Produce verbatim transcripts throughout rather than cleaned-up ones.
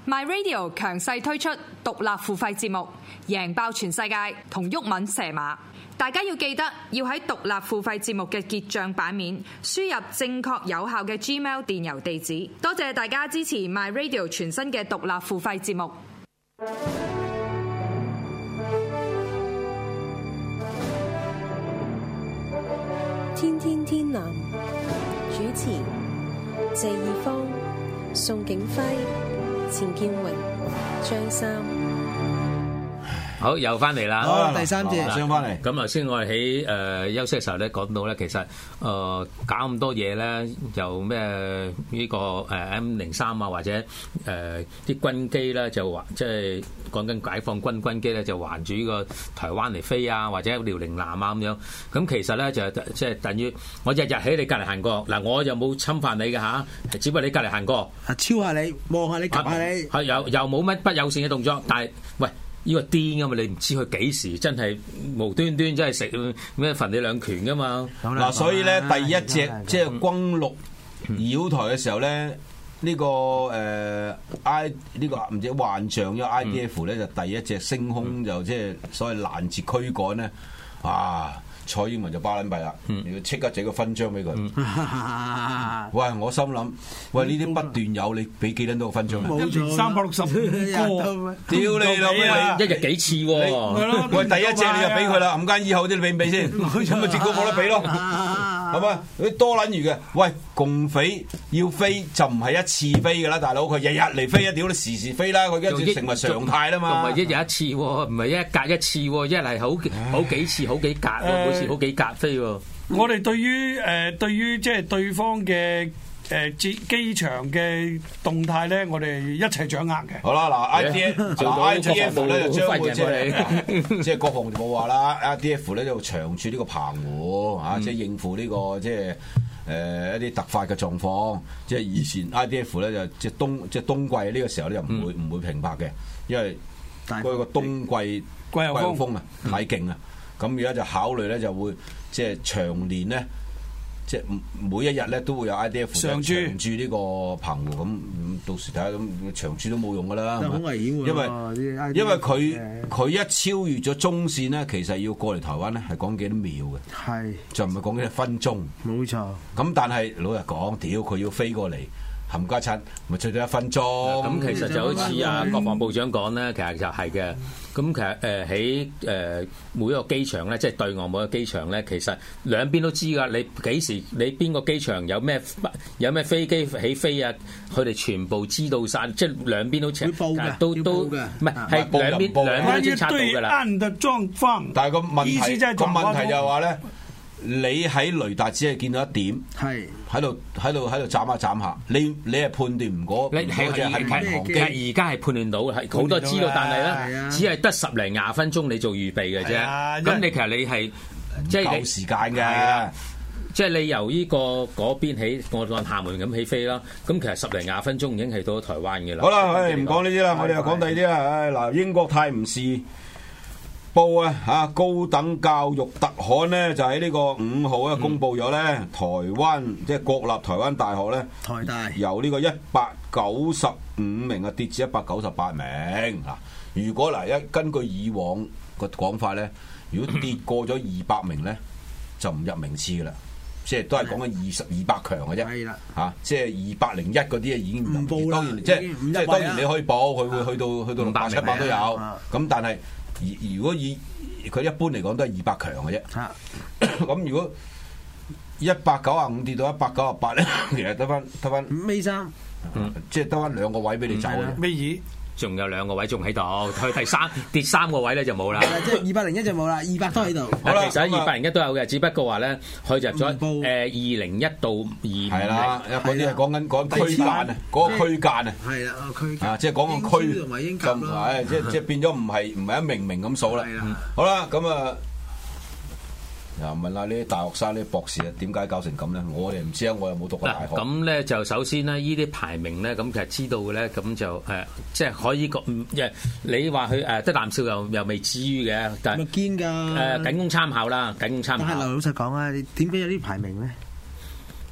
My Radio 強勢推出獨立付費節目，贏爆全世界同毓民蛇馬。大家要記得要喺獨立付費節目嘅結帳版面輸入正確有效嘅 Gmail 電郵地址。多謝大家支持 My Radio 全新嘅獨立付費節目。 天天天藍主持謝義方、宋景輝、錢建榮、張三。 好，又翻嚟啦！ 好，第三節上翻嚟。 咁頭先我哋喺誒休息嘅時候咧，講到咧，其實誒、呃、搞咁多嘢咧，又咩呢個誒 M 零三啊，或者誒啲、呃、軍機咧，就環即係講緊解放軍軍機咧，就環住呢個台灣嚟飛啊，或者遼寧艦啊咁樣。咁其實咧就即係等於我日日喺你隔離行過嗱，我又冇侵犯你嘅嚇，只不過你隔離行過， 超下你，望下你，及下你， 係又又冇乜不友善嘅動作，但係喂。呢個癲噶嘛？你唔知佢幾時真係無端端真係食咩焚你兩拳噶嘛？ 嗱，所以咧第一隻即係轟六繞台嘅時候咧，呢、呢個誒、呃、I 呢個唔知幻象，因為 I D F 咧就第一隻升空就即係所謂攔截驅趕咧，啊！蔡英文就巴撚閉啦，要即刻整個勳章俾佢。喂，我心諗，喂呢啲不斷有，你俾幾撚多個勳章啊？ 冇錯，三百六十五個， 屌你老味， 一日幾次喎？ 喂，第一隻你就俾佢啦，唔間以後啲你俾唔俾先？咁咪結果冇得俾咯，係嘛？啲多撚餘嘅，喂，共匪要飛就唔係一次飛㗎啦，大佬，佢日日嚟飛啊！屌你時時飛啦，佢而家成為常態啦嘛。 唔係一日一次喎，唔係一隔一次喎，一係好好幾次好幾格喎，每次好幾格飛喎。 我哋對於誒對於即係對方嘅誒機機場嘅動態咧，我哋一齊掌握嘅。 好啦，嗱 I D F，I D F 咧就將會即係即係國防就冇話啦 ，I D F 咧就長駐呢個澎湖啊，即係應付呢個即係誒一啲突發嘅狀況。即係以前 I D F 咧就即係冬即係冬季呢個時候咧就唔會唔會停泊嘅，因為嗰個冬季季候風啊太勁啊。咁而家就考慮咧，就會即係長年咧，即係每一日咧都會有 I D F 長駐呢個澎湖。咁到時睇下咁長駐都冇用噶啦， 好危險喎！ 因為因為佢佢一超越咗中線咧，其實要過嚟台灣咧係講幾多秒嘅，係就唔係講幾多分鐘。冇錯。咁但係老實講，屌佢要飛過嚟。冚家親咪最多一分鐘。 咁其實就好似啊國防部長講咧，其實就係嘅。咁其實誒喺誒每一個機場咧，即係對岸每一個機場咧，其實兩邊都知㗎。你幾時你邊個機場有咩有咩飛機起飛啊？佢哋全部知道晒，即係兩邊都清都都唔係係兩邊兩邊都偵察到㗎啦。 暗嘅狀況， 但係個問題個問題就係話咧。你喺雷達只係見到一點，係喺度喺度喺度斬下斬下，你你係判斷唔過， 你係係而家係判斷到，係好多知道，但係咧只係得十零廿分鐘你做預備嘅啫。咁你其實你係即係夠時間嘅， 即係你由呢個嗰邊起，我按廈門咁起飛啦。咁其實十零廿分鐘已經係到台灣嘅啦。 好啦，唔講呢啲啦，我哋又講第二啲啦。唉，嗱，英國泰晤士報啊嚇高等教育特刊咧，就喺呢個五號咧公佈咗咧，嗯、台灣即係國立台灣大學咧，台大由呢個一百九十五名啊跌至一百九十八名嗱。如果嗱一根據以往個講法咧，如果跌過咗二百名咧，就唔入名次噶啦，即係都係講緊二十二百強嘅啫。係啦嚇，即係二百零一嗰啲啊已經唔報啦。當然即係即係當然你可以報，佢會去到去到六百七百都有。咁但係如果以佢一般嚟講都係二百強嘅啫，咁如果一百九十五跌到一百九十八咧，其實得翻得翻五尾三，即係得翻兩個位俾你走嘅。 尾二仲有兩個位仲喺度，佢第三跌三個位咧就冇啦。 即係二百零一就冇啦，二百都喺度。 好啦，其實二百零一都有嘅，只不過話咧，佢入咗誒二零一到二係啦，嗰啲係講緊講區間啊，嗰個區間啊，係啦，個區間啊，即係講個區同埋英甲咯，係即係即係變咗唔係唔係一名名咁數啦。好啦，咁啊。又問下呢啲大學生、呢啲博士啊，點解搞成咁咧？我哋唔知啊，我又冇讀過大學。 咁咧就首先咧，呢啲排名咧，咁其實知道嘅咧，咁就誒、呃，即係可以講，即係你話佢誒得啖笑又又未至於嘅，但係堅㗎誒，僅供參考啦，僅供參考。 但係老實講啊，你點解有啲排名咧？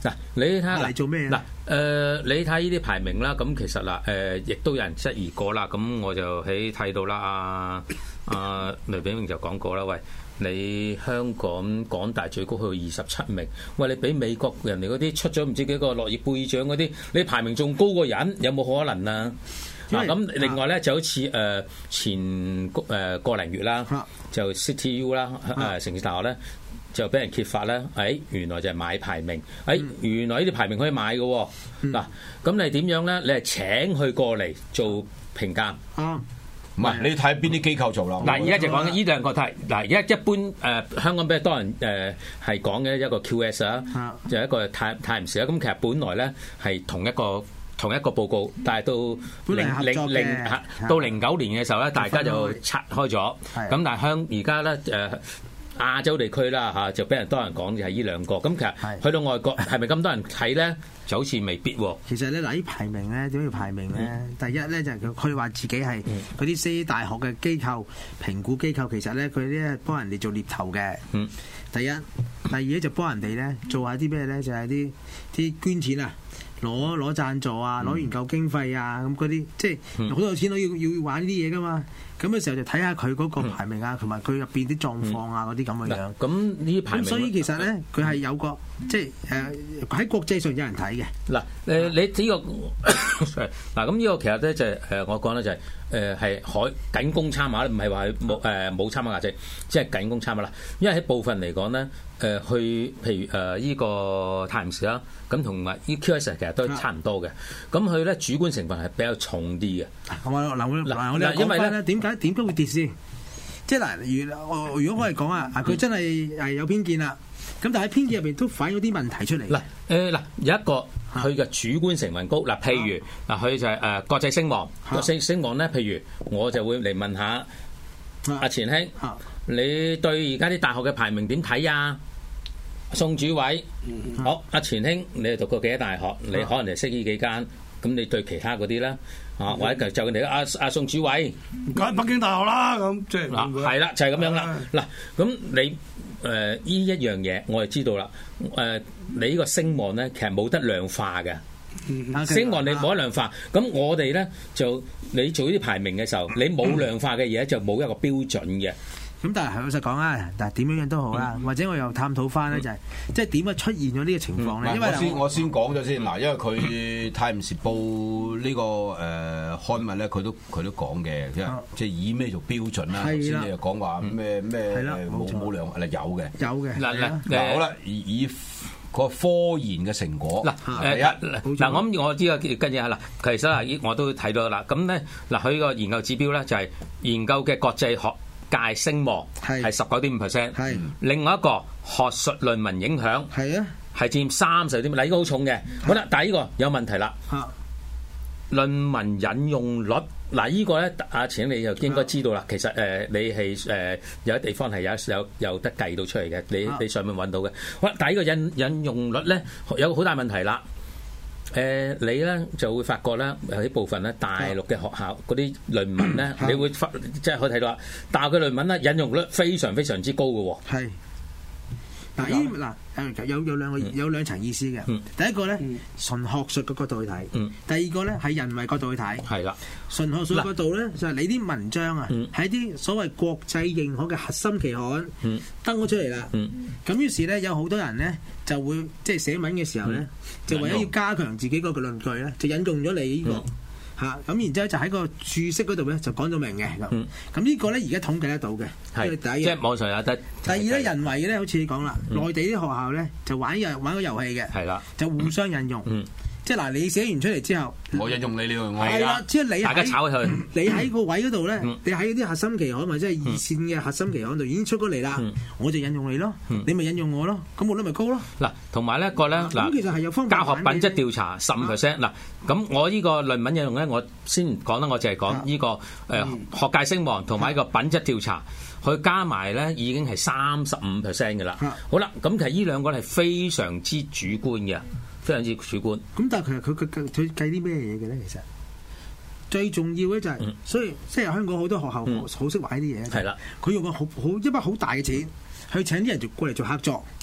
嗱，你睇下嚟做咩嗱，誒，你睇呢啲排名啦，咁其實嗱，誒，亦都有人質疑過啦。咁我就喺睇到啦，阿阿雷炳榮就講過啦，喂。你香港港大最高去到二十七名，喂！你俾美國人哋嗰啲出咗唔知幾個諾貝爾獎嗰啲，你排名仲高過人，有冇可能啊？嗱咁、啊、另外咧就好似誒、呃、前誒、呃、個零月啦，就 C T U 啦誒、呃、城市大學咧就俾人揭發咧，誒、哎、原來就係買排名，誒、哎、原來呢啲排名可以買嘅喎。嗱咁你點樣咧？你係請佢過嚟做評鑑。嗯唔係，你睇邊啲機構做啦？ 嗱，而家就講呢兩個題。嗱，而家一般誒、呃、香港比較多人誒係講嘅一個 Q S 啊，就係一個泰泰晤士啦。咁其實本來咧係同一個同一個報告，但係到零零零到零九年嘅時候咧，大家就拆開咗。咁但係香而家咧誒亞洲地區啦嚇，就俾人多人講就係呢兩個。咁其實去到外國係咪咁多人睇咧？就好似未必喎。 其實咧嗱，啲排名咧點樣要排名咧？嗯、第一咧就係佢佢話自己係嗰啲私大學嘅機構評估機構，其實咧佢啲幫人哋做獵頭嘅。嗯。第一，第二咧就幫人哋咧做下啲咩咧？就係啲啲捐錢啊，攞攞贊助啊，攞研究經費啊，咁嗰啲即係好多有錢佬要要玩呢啲嘢噶嘛。咁嘅時候就睇下佢嗰個排名啊，同埋佢入邊啲狀況啊嗰啲咁嘅樣。 咁呢啲排名， 所以其實咧，佢係有個即係誒喺國際上有人睇嘅。嗱誒，你呢個嗱咁呢個其實咧就係誒我講咧就係誒係可僅供參考，唔係話冇誒冇參考價值，即係僅供參考啦。因為喺部分嚟講咧誒去譬如誒依個泰晤士啦，咁同埋依 Q S 其實都差唔多嘅。咁佢咧主觀成分係比較重啲嘅。 嗱嗱嗱，我哋講翻咧點解？點解會跌先？即係嗱，如如果我係講啊，佢真係係有偏見啦。咁但係偏見入邊都反映咗啲問題出嚟。 嗱誒嗱，有一個佢嘅主觀成分高。嗱，譬如嗱，佢就係誒國際聲望。國際聲望咧，譬如我就會嚟問下阿錢兄，你對而家啲大學嘅排名點睇啊？宋主委，好，阿錢兄，你係讀過幾多大學？你可能係識呢幾間。咁你對其他嗰啲咧，啊或者就你阿阿宋主委， 梗北京大學啦，咁即係嗱係啦，就係、是、咁樣啦。嗱咁你誒呢、呃、一樣嘢，我就知道啦。誒、呃、你呢個聲望咧，其實冇得量化嘅。聲望你冇得量化，咁我哋咧就你做呢啲排名嘅時候，你冇量化嘅嘢就冇一個標準嘅。 咁但係老實講啊，但係點樣樣都好啦，或者我又探討翻咧，就係即係點解出現咗呢個情況咧？因為我先我先講咗先嗱，因為佢《泰晤士報》呢個誒刊物咧，佢都佢都講嘅，即係即係以咩做標準啦？頭先你又講話咩咩冇冇量係有嘅， 有嘅嗱嗱嗱好啦，以以個科研嘅成果嗱第一嗱，我我知啊，跟住啊嗱，其實啊我都睇到啦，咁咧嗱佢個研究指標咧就係研究嘅國際學界聲望係十九點五 percent， 另外一個學術論文影響係啊，係佔三十點，嗱呢個好重嘅。好啦，但係呢個有問題啦。論文引用率嗱呢個咧，阿錢你就應該知道啦。其實誒你係誒有啲地方係有有有得計到出嚟嘅，你你上面揾到嘅。好啦，但係呢個引引用率咧有好大問題啦。誒、呃、你咧就會發覺咧有啲部分咧大陸嘅學校嗰啲論文咧，你會發即係可以睇到啦。大陸嘅論文咧引用率非常非常之高嘅喎。係。 嗱依嗱誒有有兩個有兩層意思嘅。嗯、第一個咧純學術嘅角度去睇。嗯、第二個咧係人為角度去睇。係啦。純學術角度咧就係你啲文章啊，喺啲、嗯、所謂國際認可嘅核心期刊、嗯、登咗出嚟啦。咁、嗯、於是咧有好多人咧就會即係寫文嘅時候咧，嗯、就為咗要加強自己嗰個論據咧，就引用咗你呢、這個。嗯嚇咁，然之後就喺個注釋嗰度咧就講到明嘅咁。咁、嗯、呢個咧而家統計得到嘅，係是第一，即係網上有得。 第二咧人為嘅咧，好似你講啦，嗯、內地啲學校咧就玩遊玩個遊戲嘅，係啦的，就互相引用。嗯嗯即係嗱，你寫完出嚟之後， 我引用你呢個， 係啦，即係你大家炒佢， 你喺個位嗰度咧，你喺啲核心期刊或者係二線嘅核心期刊度已經出咗嚟啦，我就引用你咯，你咪引用我咯，咁我率咪高咯。 嗱，同埋呢一個咧，嗱， 其實係有方法教學品質調查十五 percent。嗱，咁我呢個論文引用咧，我先講啦，我就係講呢個誒學界聲望同埋呢個品質調查，佢加埋咧已經係三十五 percent 嘅啦。好啦，咁其實呢兩個係非常之主觀嘅。非常之主觀。咁但係其實佢佢佢佢計啲咩嘢嘅咧？其實最重要咧就係、是，嗯、所以即係香港好多學校好識、嗯、玩啲嘢。係啦，佢用個好好一筆好大嘅錢去請啲人做過嚟做客座。嗯，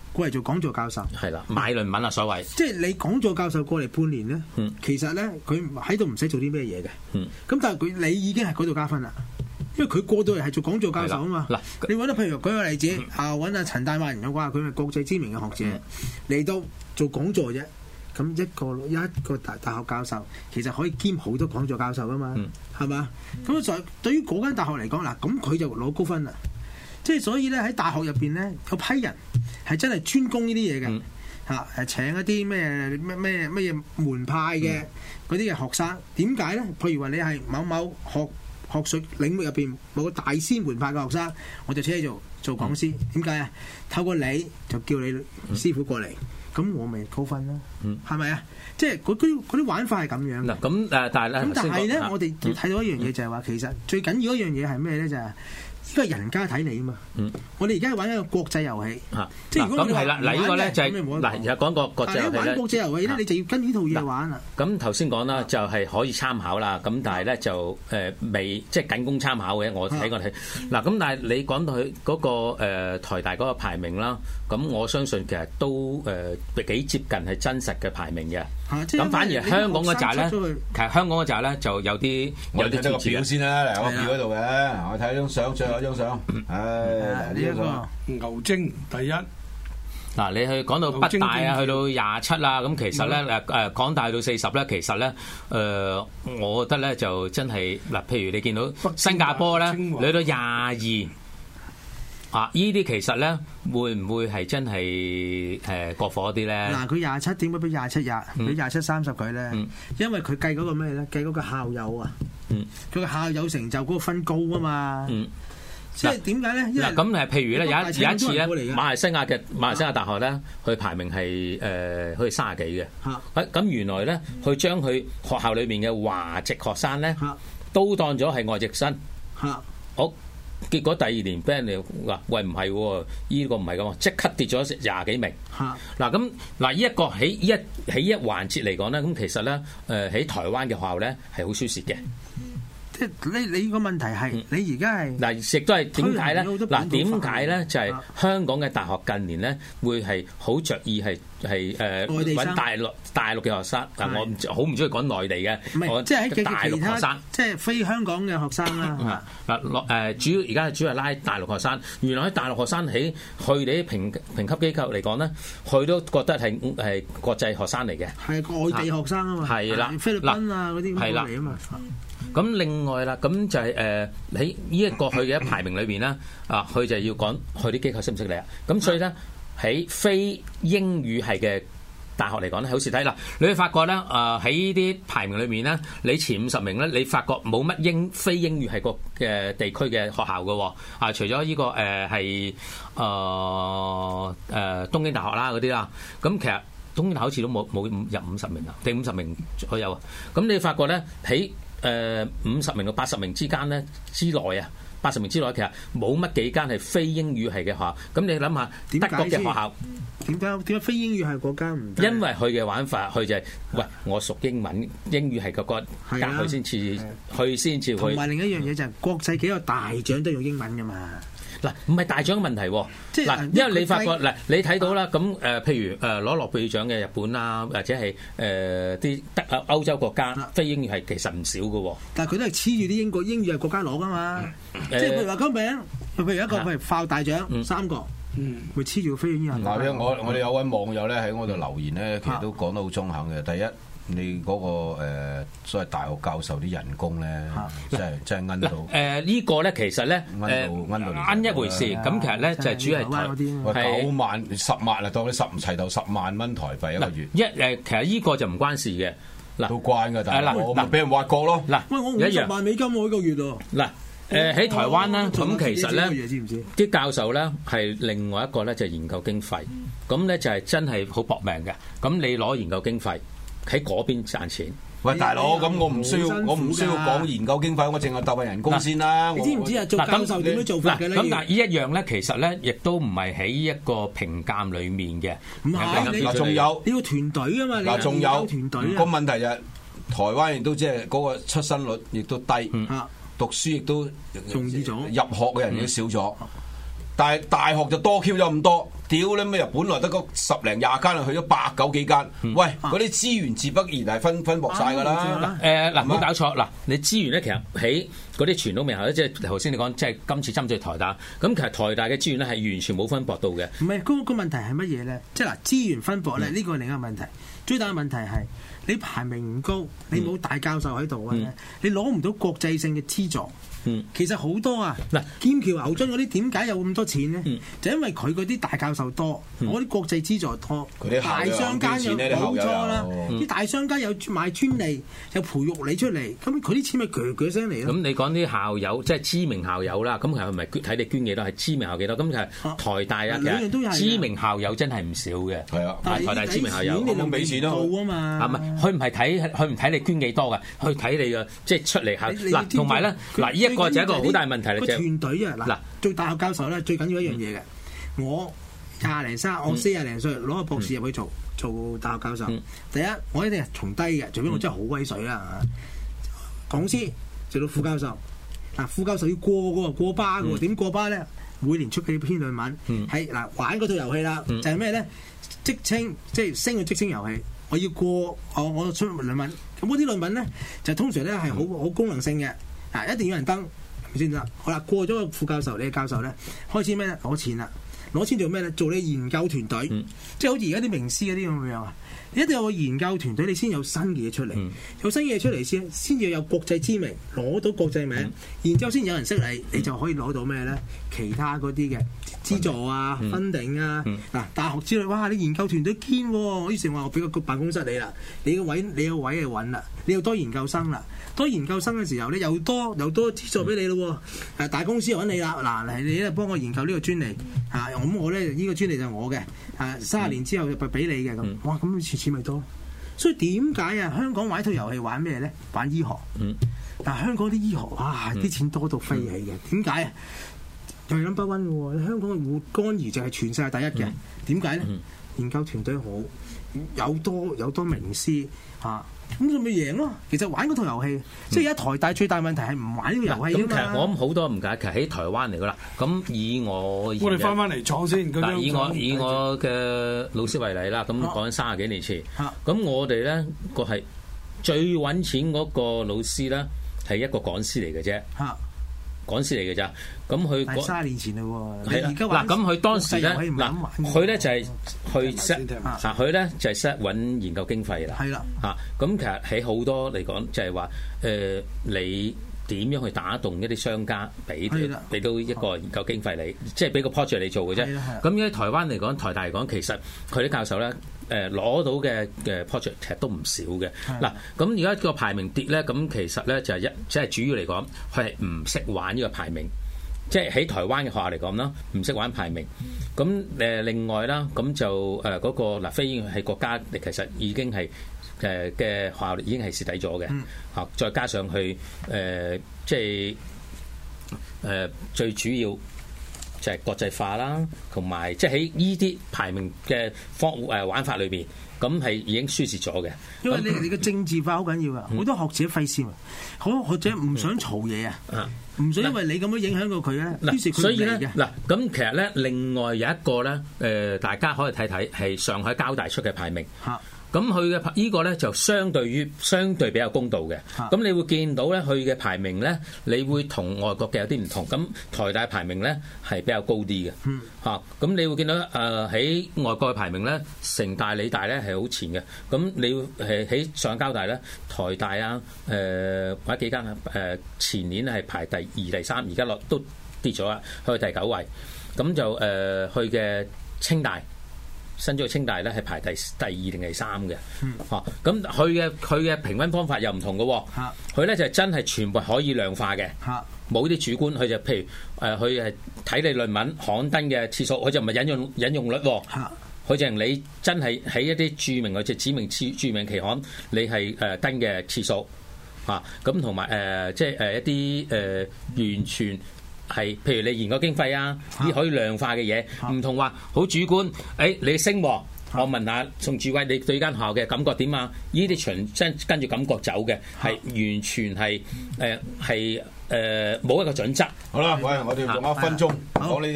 過嚟做講座教授。 係啦，買論文啊，所謂。 即係你講座教授過嚟半年咧， 嗯、 其實咧佢喺度唔使做啲咩嘢嘅。咁、 嗯、 但係佢你已經係嗰度加分啦。因為佢過到嚟係做講座教授啊嘛，你揾到譬如舉個例子，嗯、啊揾阿陳大萬人嘅話，佢係國際知名嘅學者嚟、嗯、到做講座啫。咁一個一個大大學教授其實可以兼好多講座教授噶嘛，係嘛、嗯？咁在對於嗰間大學嚟講嗱，咁佢就攞高分啦。即係所以咧喺大學入邊咧，有批人係真係專攻呢啲嘢嘅嚇，誒、嗯、請一啲咩咩咩咩嘢門派嘅嗰啲嘅學生。點解咧？譬如話你係某某學學術領域入邊某個大師門派嘅學生，我就請你做做講師。點解啊？透過你就叫你師傅過嚟。咁我咪高分啦，係咪啊？即係嗰啲嗰啲玩法係咁樣。嗱， 咁誒，但係咧， 咁但係咧，我哋要睇到一樣嘢就係話，其實最緊要一樣嘢係咩咧？就係呢個人家睇你啊嘛。我哋而家玩一個國際遊戲，即係如果你話玩咧，嗱，而家講個國際遊戲咧，玩國際遊戲咧，你就要跟呢套嘢玩啦。咁頭先講啦，就係可以參考啦。咁但係咧就誒未即係僅供參考嘅。我睇過睇嗱，咁但係你講到佢嗰個誒台大嗰個排名啦。咁我相信其實都誒幾接近係真實嘅排名嘅。咁反而香港嗰紮咧，其實香港嗰紮咧就有啲有啲個表先啦，嚟我表嗰度嘅，我睇張相，最後一張相。唉，呢個牛精第一。 嗱，你去講到北大啊，去到廿七啦，咁其實咧誒誒港大到四十咧，其實咧誒，我覺得咧就真係嗱，譬如你見到新加坡咧，你去到廿二。啊！依啲其實咧，會唔會係真係誒過火啲咧？嗱，佢廿七點解俾廿七廿，俾廿七三十佢咧？因為佢計嗰個咩咧？計嗰個校友啊！佢個、嗯、校友成就嗰個分高啊嘛！嗯、即係點解咧？嗱，咁誒，譬如咧，有一有一次咧，馬來西亞嘅馬來西亞大學咧，佢排名係誒好似三十幾嘅。嚇！咁原來咧，佢將佢學校裏面嘅華籍學生咧，都當咗係外籍生。嚇！好。結果第二年俾人哋話：喂，唔係喎，依、這個唔係咁，即刻跌咗廿幾名。嗱咁嗱，呢一個喺一喺一環節嚟講咧，咁其實咧，誒喺台灣嘅學校咧係好輸蝕嘅。即係你你個問題係、嗯、你而家係嗱，亦都係點解咧？嗱點解咧？就係、是、香港嘅大學近年咧會係好着意係係誒揾大陸大陸嘅學生。嗱我唔好唔中意講內地嘅，我即係喺大陸學生，即係非香港嘅學生啦。嗱落誒主要而家主要係拉大陸學生。原來喺大陸學生喺佢哋啲評評級機構嚟講咧，佢都覺得係係國際學生嚟嘅，係外地學生啊嘛。係啦，菲律賓啊嗰啲過嚟啊嘛。咁另外啦，咁就係誒喺呢一個佢嘅排名裏邊咧，啊，佢就要講佢啲機構識唔識你啊？咁所以咧喺非英語系嘅大學嚟講咧，好似睇啦，你會發覺咧，誒喺呢啲排名裏面咧，你前五十名咧，你發覺冇乜英非英語系個嘅地區嘅學校嘅喎，啊，除咗呢個誒係誒誒東京大學啦嗰啲啦，咁其實東京大學好似都冇冇入五十名啊，定五十名左右啊，咁你發覺咧喺誒五十名到八十名之間咧之內啊，八十名之內其實冇乜幾間係非英語系嘅學校。咁你諗下德國嘅學校點解點解非英語系嗰間唔得？因為佢嘅玩法，佢就係、是、喂我熟英文，英語係個個隔佢先至，佢先至去。同埋另一樣嘢就係、是、國際幾個大獎都用英文㗎嘛。嗱，唔係大獎嘅問題喎，即係嗱，因為你發覺嗱，你睇到啦，咁誒，譬如誒攞諾貝爾獎嘅日本啦，或者係誒啲德啊歐洲國家，非英語係其實唔少嘅喎。但係佢都係黐住啲英國英語係國家攞㗎嘛，即係譬如話個名，譬如一個譬如校大獎三個，嗯，會黐住個非英語。嗱，我我哋有位網友咧喺我度留言咧，其實都講得好中肯嘅。第一。你嗰、那個、呃、所謂大學教授啲人工咧，真係真係奀到。誒、呃這個、呢個咧其實咧誒奀到奀一回事。咁其實咧就係主要係九萬十萬啊，當你十齊頭十萬蚊台幣一個月。一誒其實呢個就唔關事嘅。嗱都關㗎，但係我咪俾人挖角咯。嗱，喂我五十萬美金我一個月喎。嗱誒喺台灣咧，咁其實咧啲教授咧係另外一個咧就係研究經費。咁咧就係真係好搏命嘅。咁你攞研究經費。喺嗰邊賺錢。喂，大佬，咁我唔需要，我唔需要講研究經費，我淨係鬥份人工先啦。你知唔知啊？做教授點樣做法嘅咧？咁但係呢一樣咧，其實咧，亦都唔係喺一個評鑑裡面嘅。唔係，嗱，仲有你要團隊啊嘛。嗱，仲有團隊。個問題就係台灣亦都即係嗰個出生率亦都低，讀書亦都容易咗，入學嘅人亦都少咗。但係大學就多 Q 咗咁多。 屌你咩？本來得個十零廿間，去咗八九幾間。 嗯、 喂，嗰啲資源自不然係分分薄晒㗎啦。 誒嗱，唔好搞錯嗱，你資源咧其實喺嗰啲傳統名校咧，即係頭先你講，即係今次針對台大。咁其實台大嘅資源咧係完全冇分薄到嘅。 唔係，嗰、嗰個問題係乜嘢咧？即係嗱，資源分薄咧，呢個係另一個問題。最大嘅問題係你排名唔高，你冇大教授喺度啊，嗯、你攞唔到國際性嘅資助。嗯，其實好多啊，嗱，劍橋牛津嗰啲點解有咁多錢咧？嗯、就因為佢嗰啲大教授多，嗰啲、嗯、國際資助多，大商家有冇錯啦？啲大商家有賣專利，有培育你出嚟，咁佢啲錢咪鋸鋸聲嚟咯。咁你講啲校友，即係知名校友啦，咁其實係咪睇你捐幾多？係知名校幾多？咁其實台大啊， 兩樣都係知名校友真係唔少嘅。係啊，台大知名校友， 你冇俾錢咯啊嘛。 係咪？佢唔係睇，佢唔睇你捐幾多㗎，佢睇你嘅即係出嚟考嗱，同埋咧嗱，呢一個就係一個好大問題嚟嘅。個團隊啊，嗱，做大學教授咧最緊要一樣嘢嘅，我廿零三，我四廿零歲攞個博士入去做做大學教授。第一，我一定係從低嘅，除非我真係好威水啦嚇。講師做到副教授，嗱副教授要過嘅過巴嘅喎，點過巴咧？每年出幾篇論文，係嗱玩嗰套遊戲啦，就係咩咧？職稱即係升嘅職稱遊戲。我要過我我出論文，咁嗰啲論文咧就通常咧係好好功能性嘅，啊一定要有人登，係咪先得？好啦，過咗個副教授，你嘅教授咧開始咩咧？攞錢啦，攞錢做咩咧？做你研究團隊，嗯、即係好似而家啲名師嗰啲咁樣啊！你一定有個研究團隊，你先有新嘅嘢出嚟，嗯、有新嘢出嚟先，先至有國際知名，攞到國際名，嗯、然之後先有人識你，你就可以攞到咩咧？其他嗰啲嘅資助啊、分定啊，嗱、嗯嗯、大學之類，哇！你研究團隊堅喎，我於是話我俾個辦公室你啦，你個位你個位係穩啦，你又多研究生啦，多研究生嘅時候咧又多又多資助俾你咯，誒、嗯、大公司揾你啦，嗱嚟你咧幫我研究呢個專利嚇，咁、啊、我咧呢、呢個專利就係我嘅，誒三十年之後就俾你嘅咁，嗯、哇咁錢咪多，所以點解啊？香港玩套遊戲玩咩咧？玩醫學，嗯、但係香港啲醫學哇啲錢多到飛起嘅，點解啊？又係 number one 嘅喎，香港嘅活肝兒就係全世界第一嘅，點解咧？嗯、研究團隊好，有多有多名師嚇，咁佢咪贏咯？其實玩嗰套遊戲，嗯、即係而家台大最大問題係唔玩呢個遊戲。咁其實我諗好多唔解，其實喺台灣嚟噶啦。咁以我我哋翻翻嚟廠先。 嗱，以我以我嘅老師為例啦，咁講緊三十幾年前，咁、啊、我哋咧個係最揾錢嗰個老師咧，係一個講師嚟嘅啫。啊講師嚟嘅咋，咁佢卅年前嘞喎， 係啦，嗱咁佢當時咧，嗱佢咧就係去 set，嗱佢咧就係 set 揾研究經費啦，係啦，嚇咁其實喺好多嚟講就係話誒你點樣去打動一啲商家俾俾到一個研究經費你，即係俾個 project 你做嘅啫。咁喺台灣嚟講，台大嚟講，其實佢啲教授咧。誒攞到嘅嘅 project 其實都唔少嘅。嗱，咁而家個排名跌咧，咁其實咧就係一即係主要嚟講，佢係唔識玩呢個排名。即係喺台灣嘅學校嚟講啦，唔識玩排名。咁誒另外啦，咁就誒嗰個嗱非係國家，其實已經係誒嘅學校已經係蝕底咗嘅。嚇，再加上去誒即係誒最主要。就係國際化啦，同埋即係喺依啲排名嘅方誒玩法裏邊，咁係已經輸蝕咗嘅。 因為你你嘅政治化好緊要啊，好、嗯、多學者費事啊，好多學者唔想嘈嘢啊，唔、嗯、想因為你咁樣影響到佢咧，於、嗯、是佢唔嚟嘅。嗱，咁其實咧，另外有一個咧，誒、呃、大家可以睇睇係上海交大出嘅排名。啊咁佢嘅依個咧就相對於相對比較公道嘅，咁、啊、你會見到咧佢嘅排名咧，你會同外國嘅有啲唔同。咁台大排名咧係比較高啲嘅，嚇、嗯。咁、啊、你會見到誒喺、呃、外國嘅排名咧，城大、理大咧係好前嘅。咁你係喺上海交大咧，台大啊，誒、呃、或者幾間啊，誒、呃、前年係排第二、第三，而家落都跌咗啦，去第九位。咁就誒去嘅清大。新竹清大咧係排第第二定第三嘅，嚇咁佢嘅佢嘅評分方法又唔同嘅喎，佢咧、啊、就真係全部可以量化嘅，冇啲、啊、主觀，佢就譬如誒佢係睇你論文刊登嘅次數，佢就唔係引用引用率，佢、啊、就係你真係喺一啲著名或者指明次著名期刊，你係誒登嘅次數，嚇咁同埋誒即係誒一啲誒、呃、完全。係，譬如你研究經費啊，啲可以量化嘅嘢，唔、啊、同話好主觀。誒、哎，你升喎，我問下宋志偉，你對間學校嘅感覺點啊？呢啲全真跟住感覺走嘅，係、啊、完全係誒係誒冇一個準則。 好啦，喂，我哋用一分鐘講呢啲啦。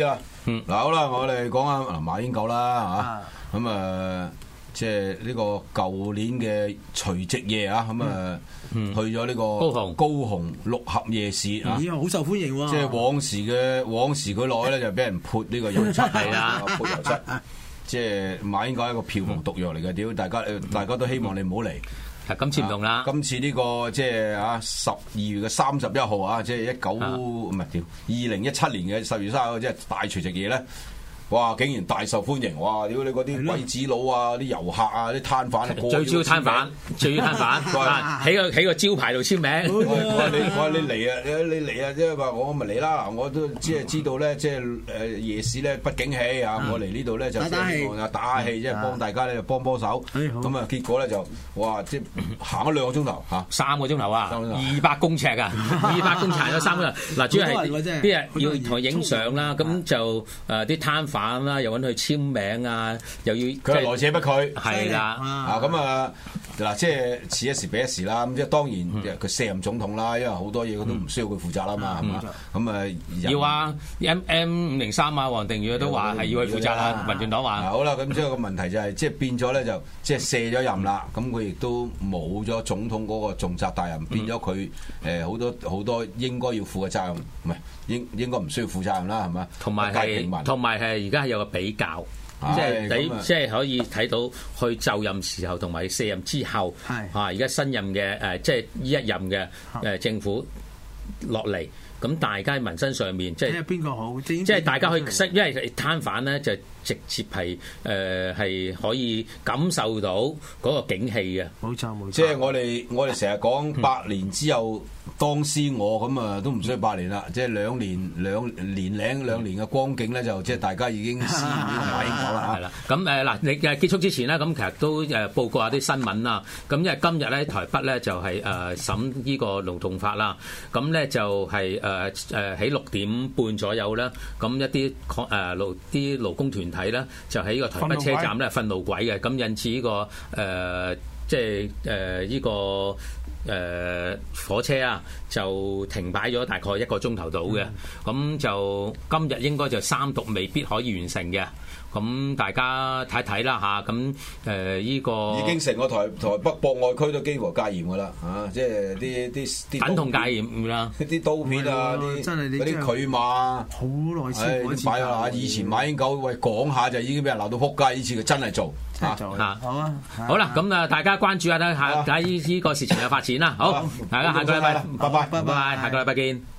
嗯，嗱好啦，我哋講下嗱馬英九啦嚇，咁啊即係呢個舊年嘅除夕夜啊，咁啊去咗呢個高雄高雄六合夜市啊， 咦好受歡迎喎！ 即係往時嘅往時佢落去咧就俾人潑呢個油漆係啦，潑油漆，即係馬英九係一個票房毒藥嚟嘅，屌大家大家都希望你唔好嚟。 今次唔同啦， 今次呢個即係啊十二月嘅三十一號啊，即係一九唔係屌二零一七年嘅十月三十一號，即係大除夕夜咧。哇！竟然大受歡迎，哇！屌你嗰啲鬼子佬啊、啲遊客啊、啲攤販啊， 最主要攤販，最要攤販，喺個喺個招牌度簽名。 我話你，我話你嚟啊！你你嚟啊！即係話我咪嚟啦！我都即係知道咧，即係誒夜市咧不景氣啊！我嚟呢度咧就打打氣，打下氣，即係幫大家咧幫幫手。咁啊，結果咧就哇！即係行咗兩個鐘頭嚇， 三個鐘頭啊，二百公尺啊，二百公尺咗三個鐘頭。嗱，主要係啲人要同佢影相啦，咁就誒啲攤販啦，又揾佢簽名啊，又要佢係來者不拒， 係啦啊咁啊嗱，即係此一時彼一時啦。咁即係當然佢卸任總統啦，因為好多嘢佢都唔需要佢負責啦嘛，係嘛？咁啊要啊 M M 五零三啊，黃定宇都話係要佢負責啦。民進黨話好啦，咁即係個問題就係即係變咗咧，就即係卸咗任啦。咁佢亦都冇咗總統嗰個重責大任，變咗佢誒好多好多應該要負嘅責任，唔係應應該唔需要負責任啦，係嘛？ 同埋係同埋係而家係有個比較。即係你即係可以睇到去就任時候同埋卸任之後，嚇而家新任嘅誒，即係呢一任嘅誒政府落嚟，咁大家民生上面即係邊個好？ 即係大家可以，因為攤販咧就直接係誒係可以感受到嗰個景氣嘅。 冇錯冇錯。 即係我哋我哋成日講百年之後當思我，咁啊都唔需要百年啦，即係兩年兩年零兩年嘅光景咧，就即係大家已經思考馬英九啦。 係啦，咁誒嗱，你誒結束之前咧，咁其實都誒報告下啲新聞啦。咁因為今日咧台北咧就係誒審呢個勞動法啦，咁咧就係誒誒喺六點半左右啦，咁一啲誒勞啲勞工團體咧就喺呢個台北車站咧瞓路軌嘅，咁引致呢個誒即係誒呢個。誒、呃、火車啊，就停擺咗大概一個鐘頭到嘅，咁、嗯、就今日應該就三讀未必可以完成嘅，咁大家睇睇啦嚇，咁誒呢個已經成個台台北博愛區都幾乎戒嚴噶啦嚇，即係啲啲啲等同戒嚴啦， 啲刀片啊，啲嗰啲拒馬， 好耐先開始擺啊！以前馬英九喂講下就已經俾人鬧到撲街，呢次佢真係做。 嚇好啊！ 好啦，咁啊，大家關注下啦，下睇呢個事情嘅發展啦。好，大家下個禮拜， 拜拜， 拜拜， 下個禮拜見。